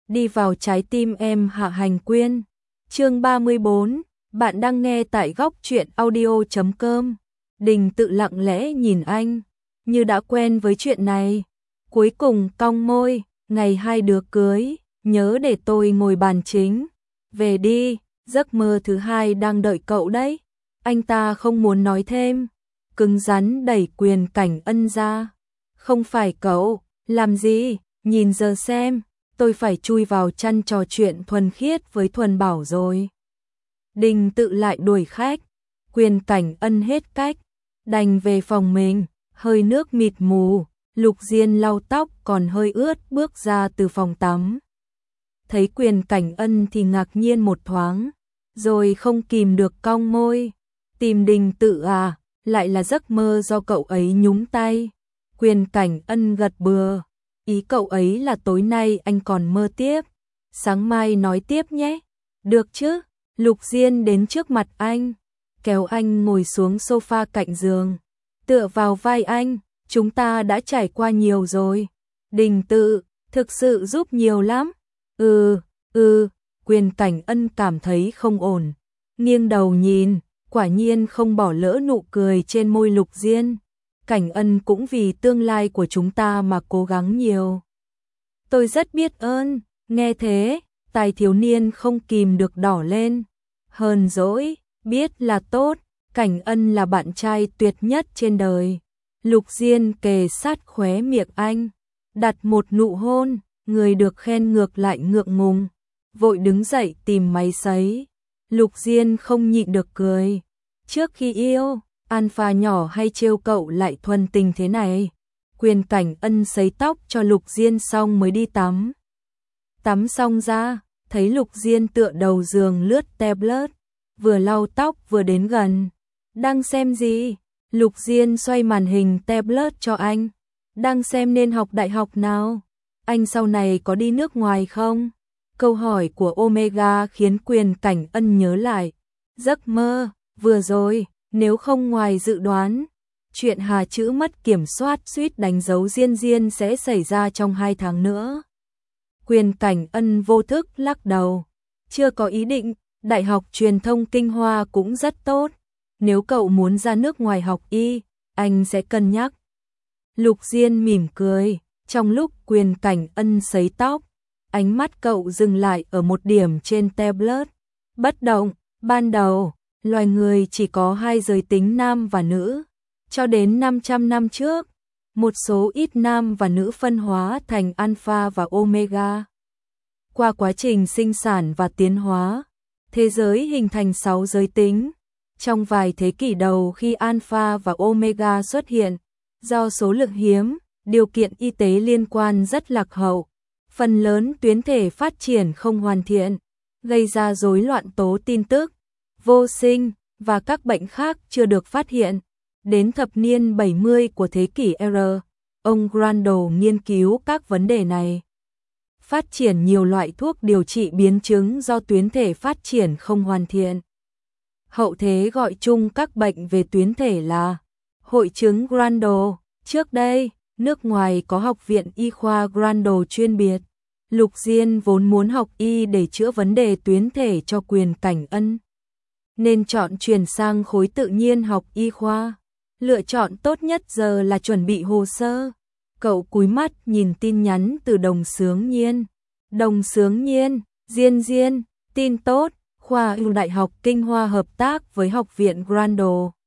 đi vào trái tim em. Hạ Hành Quyên. Chương 34, bạn đang nghe tại góc truyện audio.com. Đình Tự lặng lẽ nhìn anh, như đã quen với chuyện này. Cuối cùng cong môi, ngày hai đứa cưới, nhớ để tôi ngồi bàn chính. Về đi, giấc mơ thứ hai đang đợi cậu đấy. Anh ta không muốn nói thêm, cứng rắn đẩy Quyền Cảnh Ân ra. Không phải cậu, làm gì, nhìn giờ xem, tôi phải chui vào chăn trò chuyện thuần khiết với Thuần Bảo rồi. Đình Tự lại đuổi khách, Quyền Cảnh Ân hết cách, đành về phòng mình, hơi nước mịt mù, Lục Diên lau tóc còn hơi ướt bước ra từ phòng tắm. Thấy Quyền Cảnh Ân thì ngạc nhiên một thoáng, rồi không kìm được cong môi. Tìm Đình Tự à, lại là giấc mơ do cậu ấy nhúng tay. Quyền Cảnh Ân gật bừa, ý cậu ấy là tối nay anh còn mơ tiếp, sáng mai nói tiếp nhé. Được chứ. Lục Diên đến trước mặt anh, kéo anh ngồi xuống sofa cạnh giường, tựa vào vai anh. Chúng ta đã trải qua nhiều rồi. Đình Tự, thực sự giúp nhiều lắm. Quyền Cảnh Ân cảm thấy không ổn, nghiêng đầu nhìn, quả nhiên không bỏ lỡ nụ cười trên môi Lục Diên. Cảnh Ân cũng vì tương lai của chúng ta mà cố gắng nhiều. Tôi rất biết ơn. Nghe thế, tai thiếu niên không kìm được đỏ lên. Hờn dỗi, biết là tốt, Cảnh Ân là bạn trai tuyệt nhất trên đời. Lục Diên kề sát khóe miệng anh, đặt một nụ hôn, người được khen ngược lại ngượng ngùng, vội đứng dậy tìm máy sấy. Lục Diên không nhịn được cười. Trước khi yêu, Alpha nhỏ hay trêu cậu lại thuần tình thế này. Quyền Cảnh Ân sấy tóc cho Lục Diên xong mới đi tắm. Tắm xong ra, thấy Lục Diên tựa đầu giường lướt tablet, vừa lau tóc vừa đến gần. Đang xem gì? Lục Diên xoay màn hình tablet cho anh. Đang xem nên học đại học nào? Anh sau này có đi nước ngoài không? Câu hỏi của Omega khiến Quyền Cảnh Ân nhớ lại giấc mơ vừa rồi, nếu không ngoài dự đoán, chuyện Hà Chữ mất kiểm soát suýt đánh dấu Diên Diên sẽ xảy ra trong 2 tháng nữa. Quyền Cảnh Ân vô thức lắc đầu. Chưa có ý định, Đại học Truyền thông Kinh Hoa cũng rất tốt. Nếu cậu muốn ra nước ngoài học y, anh sẽ cân nhắc. Lục Diên mỉm cười, trong lúc Quyền Cảnh Ân sấy tóc, ánh mắt cậu dừng lại ở một điểm trên tablet. Bất động, ban đầu, loài người chỉ có 2 giới tính nam và nữ. Cho đến 500 năm trước, một số ít nam và nữ phân hóa thành alpha và omega. Qua quá trình sinh sản và tiến hóa, thế giới hình thành 6 giới tính. Trong vài thế kỷ đầu khi alpha và omega xuất hiện, do số lượng hiếm, điều kiện y tế liên quan rất lạc hậu, phần lớn tuyến thể phát triển không hoàn thiện, gây ra rối loạn tố tin tức, vô sinh và các bệnh khác chưa được phát hiện. Đến thập niên 70 của thế kỷ R, ông Grandel nghiên cứu các vấn đề này, phát triển nhiều loại thuốc điều trị biến chứng do tuyến thể phát triển không hoàn thiện. Hậu thế gọi chung các bệnh về tuyến thể là hội chứng Grandel. Trước đây, nước ngoài có học viện y khoa Grandel chuyên biệt. Lục Diên vốn muốn học y để chữa vấn đề tuyến thể cho Quyền Cảnh Ân, nên chọn chuyển sang khối tự nhiên học y khoa. Lựa chọn tốt nhất giờ là chuẩn bị hồ sơ. Cậu cúi mắt nhìn tin nhắn từ Đồng Xướng Nhiên. Đồng Xướng Nhiên, Diên Diên, tin tốt, khoa y Đại học Kinh Hoa hợp tác với học viện Grandel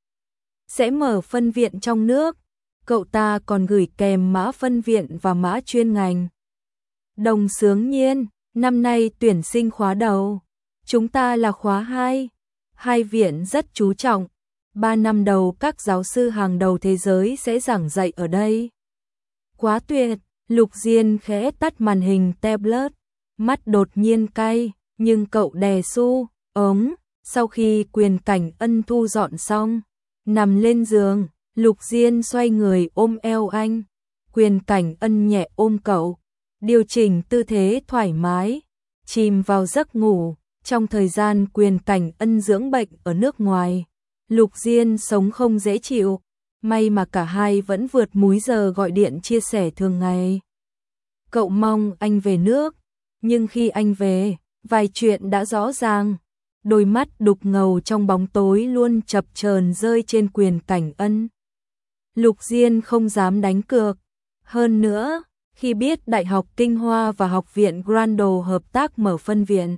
sẽ mở phân viện trong nước. Cậu ta còn gửi kèm mã phân viện và mã chuyên ngành. Đồng Xướng Nhiên, năm nay tuyển sinh khóa đầu. Chúng ta là khóa 2. Hai viện rất chú trọng. 3 năm đầu các giáo sư hàng đầu thế giới sẽ giảng dạy ở đây. Quá tuyệt. Lục Diên khẽ tắt màn hình tablet, mắt đột nhiên cay, nhưng cậu đè su ống. Sau khi Quyền Cảnh Ân thu dọn xong, nằm lên giường, Lục Diên xoay người ôm eo anh. Quyền Cảnh Ân nhẹ ôm cậu, điều chỉnh tư thế thoải mái, chìm vào giấc ngủ. Trong thời gian Quyền Cảnh Ân dưỡng bệnh ở nước ngoài, Lục Diên sống không dễ chịu. May mà cả hai vẫn vượt múi giờ gọi điện chia sẻ thường ngày. Cậu mong anh về nước, Nhưng khi anh về, vài chuyện đã rõ ràng. Đôi mắt đục ngầu trong bóng tối luôn chập chờn rơi trên Quyền Cảnh Ân. Lục Diên không dám đánh cược. Hơn nữa, khi biết Đại học Kinh Hoa và Học viện Grando hợp tác mở phân viện,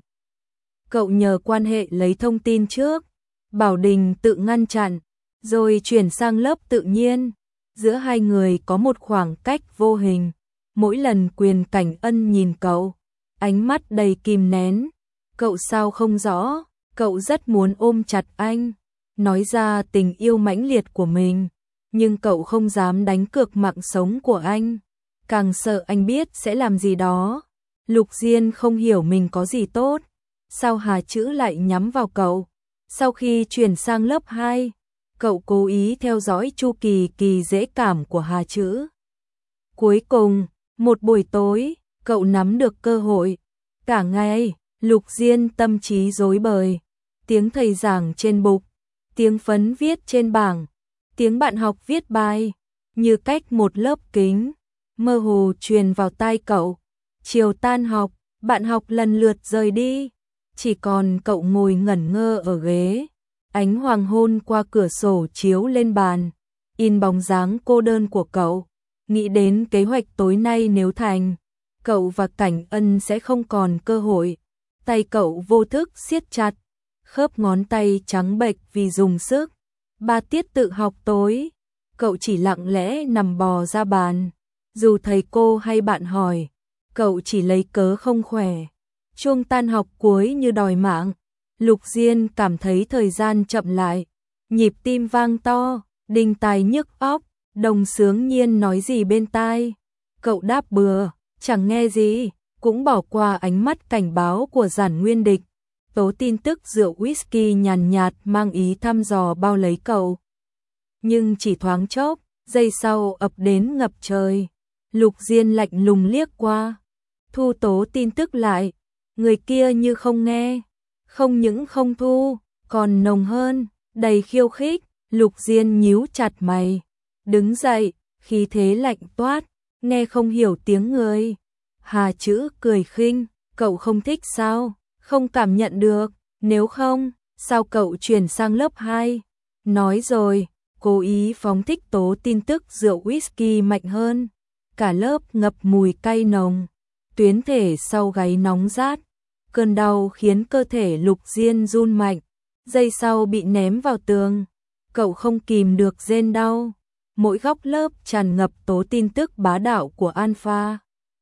cậu nhờ quan hệ lấy thông tin trước, Bảo Đình tự ngăn chặn, rồi chuyển sang lớp tự nhiên. Giữa hai người có một khoảng cách vô hình. Mỗi lần Quyền Cảnh Ân nhìn cậu, ánh mắt đầy kìm nén. Cậu sao không rõ, cậu rất muốn ôm chặt anh, nói ra tình yêu mãnh liệt của mình, nhưng cậu không dám đánh cược mạng sống của anh, càng sợ anh biết sẽ làm gì đó. Lục Diên không hiểu mình có gì tốt, sao Hà Chữ lại nhắm vào cậu. Sau khi chuyển sang lớp 2, cậu cố ý theo dõi chu kỳ dễ cảm của Hà Chữ. Cuối cùng, một buổi tối, cậu nắm được cơ hội. Cả ngày, Lục Diên tâm trí rối bời. Tiếng thầy giảng trên bục, tiếng phấn viết trên bảng, tiếng bạn học viết bài, như cách một lớp kính, mơ hồ truyền vào tai cậu. Chiều tan học, bạn học lần lượt rời đi. Chỉ còn cậu ngồi ngẩn ngơ ở ghế. Ánh hoàng hôn qua cửa sổ chiếu lên bàn, in bóng dáng cô đơn của cậu. Nghĩ đến kế hoạch tối nay nếu thành, cậu và Cảnh Ân sẽ không còn cơ hội. Tay cậu vô thức siết chặt, khớp ngón tay trắng bệch vì dùng sức. 3 tiết tự học tối, cậu chỉ lặng lẽ nằm bò ra bàn. Dù thầy cô hay bạn hỏi, cậu chỉ lấy cớ không khỏe. Chuông tan học cuối như đòi mạng. Lục Diên cảm thấy thời gian chậm lại, nhịp tim vang to, đinh tai nhức óc. Đồng Sướng Nhiên nói gì bên tai, cậu đáp bừa, chẳng nghe gì, cũng bỏ qua ánh mắt cảnh báo của Giản Nguyên Địch. Tố tin tức rượu whisky nhàn nhạt mang ý thăm dò bao lấy cậu. Nhưng chỉ thoáng chốc, giây sau ập đến ngập trời. Lục Diên lạnh lùng liếc qua, thu tố tin tức lại, người kia như không nghe, không những không thu, còn nồng hơn, đầy khiêu khích. Lục Diên nhíu chặt mày, đứng dậy, khí thế lạnh toát, nghe không hiểu tiếng người. Hà Chữ cười khinh, cậu không thích sao, không cảm nhận được, nếu không, sao cậu chuyển sang lớp 2? Nói rồi, cố ý phóng thích tố tin tức rượu whisky mạnh hơn. Cả lớp ngập mùi cay nồng, tuyến thể sau gáy nóng rát. Cơn đau khiến cơ thể Lục Diên run mạnh, giây sau bị ném vào tường. Cậu không kìm được rên đau. Mỗi góc lớp tràn ngập tố tin tức bá đạo của Alpha.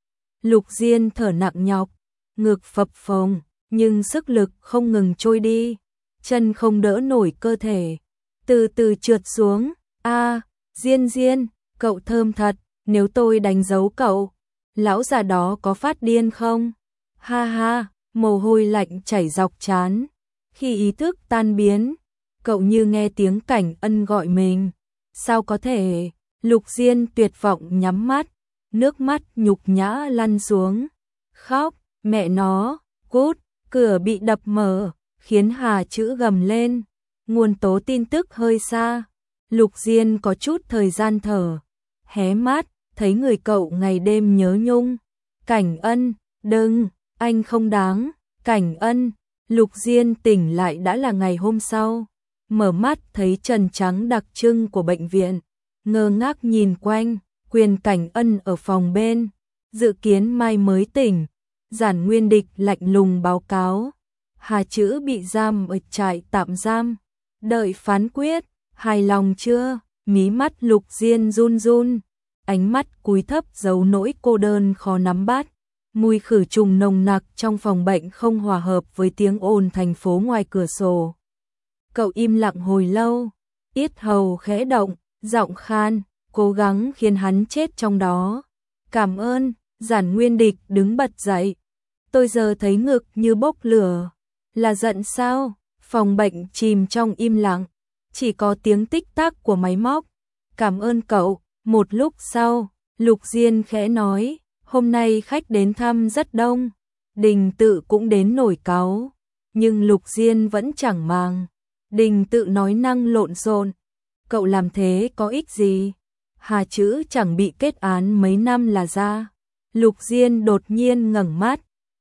Lục Diên thở nặng nhọc, ngực phập phồng, nhưng sức lực không ngừng trôi đi, chân không đỡ nổi cơ thể, từ từ trượt xuống. Diên Diên, cậu thơm thật, nếu tôi đánh dấu cậu, lão già đó có phát điên không? Ha ha, mồ hôi lạnh chảy dọc trán. Khi ý thức tan biến, cậu như nghe tiếng Cảnh Ân gọi mình. Sao có thể? Lục Diên tuyệt vọng nhắm mắt, nước mắt nhục nhã lăn xuống. Khóc, mẹ nó, cút, cửa bị đập mở, khiến Hà Chữ gầm lên. Nguồn tố tin tức hơi xa, Lục Diên có chút thời gian thở, hé mắt, thấy người cậu ngày đêm nhớ nhung. Cảnh Ân, đừng, anh không đáng. Cảnh Ân. Lục Diên tỉnh lại đã là ngày hôm sau, mở mắt thấy trần trắng đặc trưng của bệnh viện, ngơ ngác nhìn quanh. Quyền Cảnh Ân ở phòng bên, dự kiến mai mới tỉnh. Giản Nguyên Địch lạnh lùng báo cáo, Hà Chữ bị giam ở trại tạm giam, đợi phán quyết. Hài lòng chưa? Mí mắt Lục Diên run run, ánh mắt cúi thấp giấu nỗi cô đơn khó nắm bắt. Mùi khử trùng nồng nặc trong phòng bệnh không hòa hợp với tiếng ồn thành phố ngoài cửa sổ. Cậu im lặng hồi lâu, yết hầu khẽ động, giọng khan, cố gắng khiến hắn chết trong đó. Cảm ơn. Giản Nguyên Địch đứng bật dậy. Tôi giờ thấy ngực như bốc lửa. Là giận sao? Phòng bệnh chìm trong im lặng, chỉ có tiếng tích tắc của máy móc. Cảm ơn cậu. Một lúc sau, Lục Diên khẽ nói, hôm nay khách đến thăm rất đông. Đình Tự cũng đến nổi cáu, nhưng Lục Diên vẫn chẳng màng. Đình Tự nói năng lộn xộn, cậu làm thế có ích gì? Hà Chữ chẳng bị kết án mấy năm là ra. Lục Diên đột nhiên ngẩng mắt,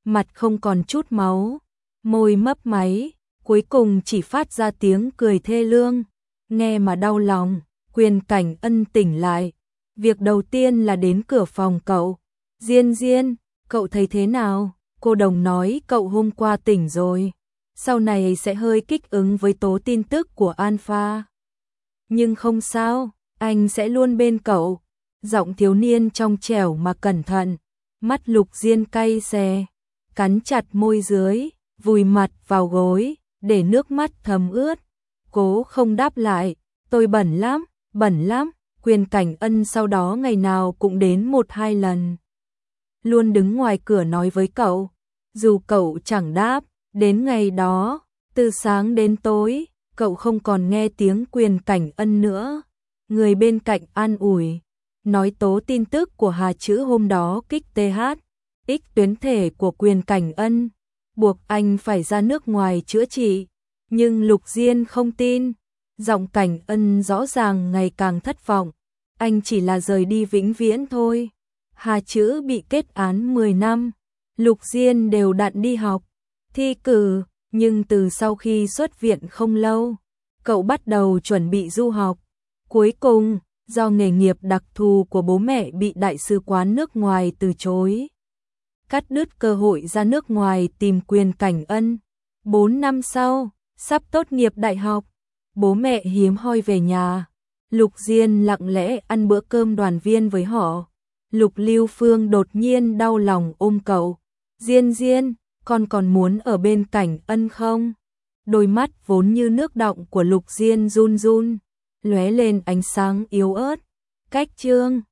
mặt không còn chút máu, môi mấp máy, cuối cùng chỉ phát ra tiếng cười thê lương, nghe mà đau lòng. Quyền Cảnh Ân tỉnh lại, việc đầu tiên là đến cửa phòng cậu. Diên Diên, cậu thấy thế nào? Cô đồng nói cậu hôm qua tỉnh rồi, sau này sẽ hơi kích ứng với tố tin tức của Alpha. Nhưng không sao, anh sẽ luôn bên cậu. Giọng thiếu niên trong trẻo mà cẩn thận, mắt Lục Diên cay xè, cắn chặt môi dưới, vùi mặt vào gối, để nước mắt thấm ướt. Cố không đáp lại, tôi bẩn lắm, bẩn lắm. Quyền Cảnh Ân sau đó ngày nào cũng đến 1-2 lần. Luôn đứng ngoài cửa nói với cậu, dù cậu chẳng đáp, đến ngày đó, từ sáng đến tối, cậu không còn nghe tiếng Quyền Cảnh Ân nữa. Người bên cạnh an ủi, nói tố tin tức của Hà Chữ hôm đó kích TH, tuyến thể của Quyền Cảnh Ân, buộc anh phải ra nước ngoài chữa trị. Nhưng Lục Diên không tin, giọng Cảnh Ân rõ ràng ngày càng thất vọng, anh chỉ là rời đi vĩnh viễn thôi. Hà Chữ bị kết án 10 năm, Lục Diên đều đặn đi học, thi cử, nhưng từ sau khi xuất viện không lâu, cậu bắt đầu chuẩn bị du học. Cuối cùng, do nghề nghiệp đặc thù của bố mẹ bị đại sứ quán nước ngoài từ chối, cắt đứt cơ hội ra nước ngoài tìm Quyền Cảnh Ân. 4 năm sau, sắp tốt nghiệp đại học, bố mẹ hiếm hoi về nhà, Lục Diên lặng lẽ ăn bữa cơm đoàn viên với họ. Lục Lưu Phương đột nhiên đau lòng ôm cậu, Diên Diên, con còn muốn ở bên Cảnh Ân không? Đôi mắt vốn như nước đọng của Lục Diên run run, lóe lên ánh sáng yếu ớt. Cách chương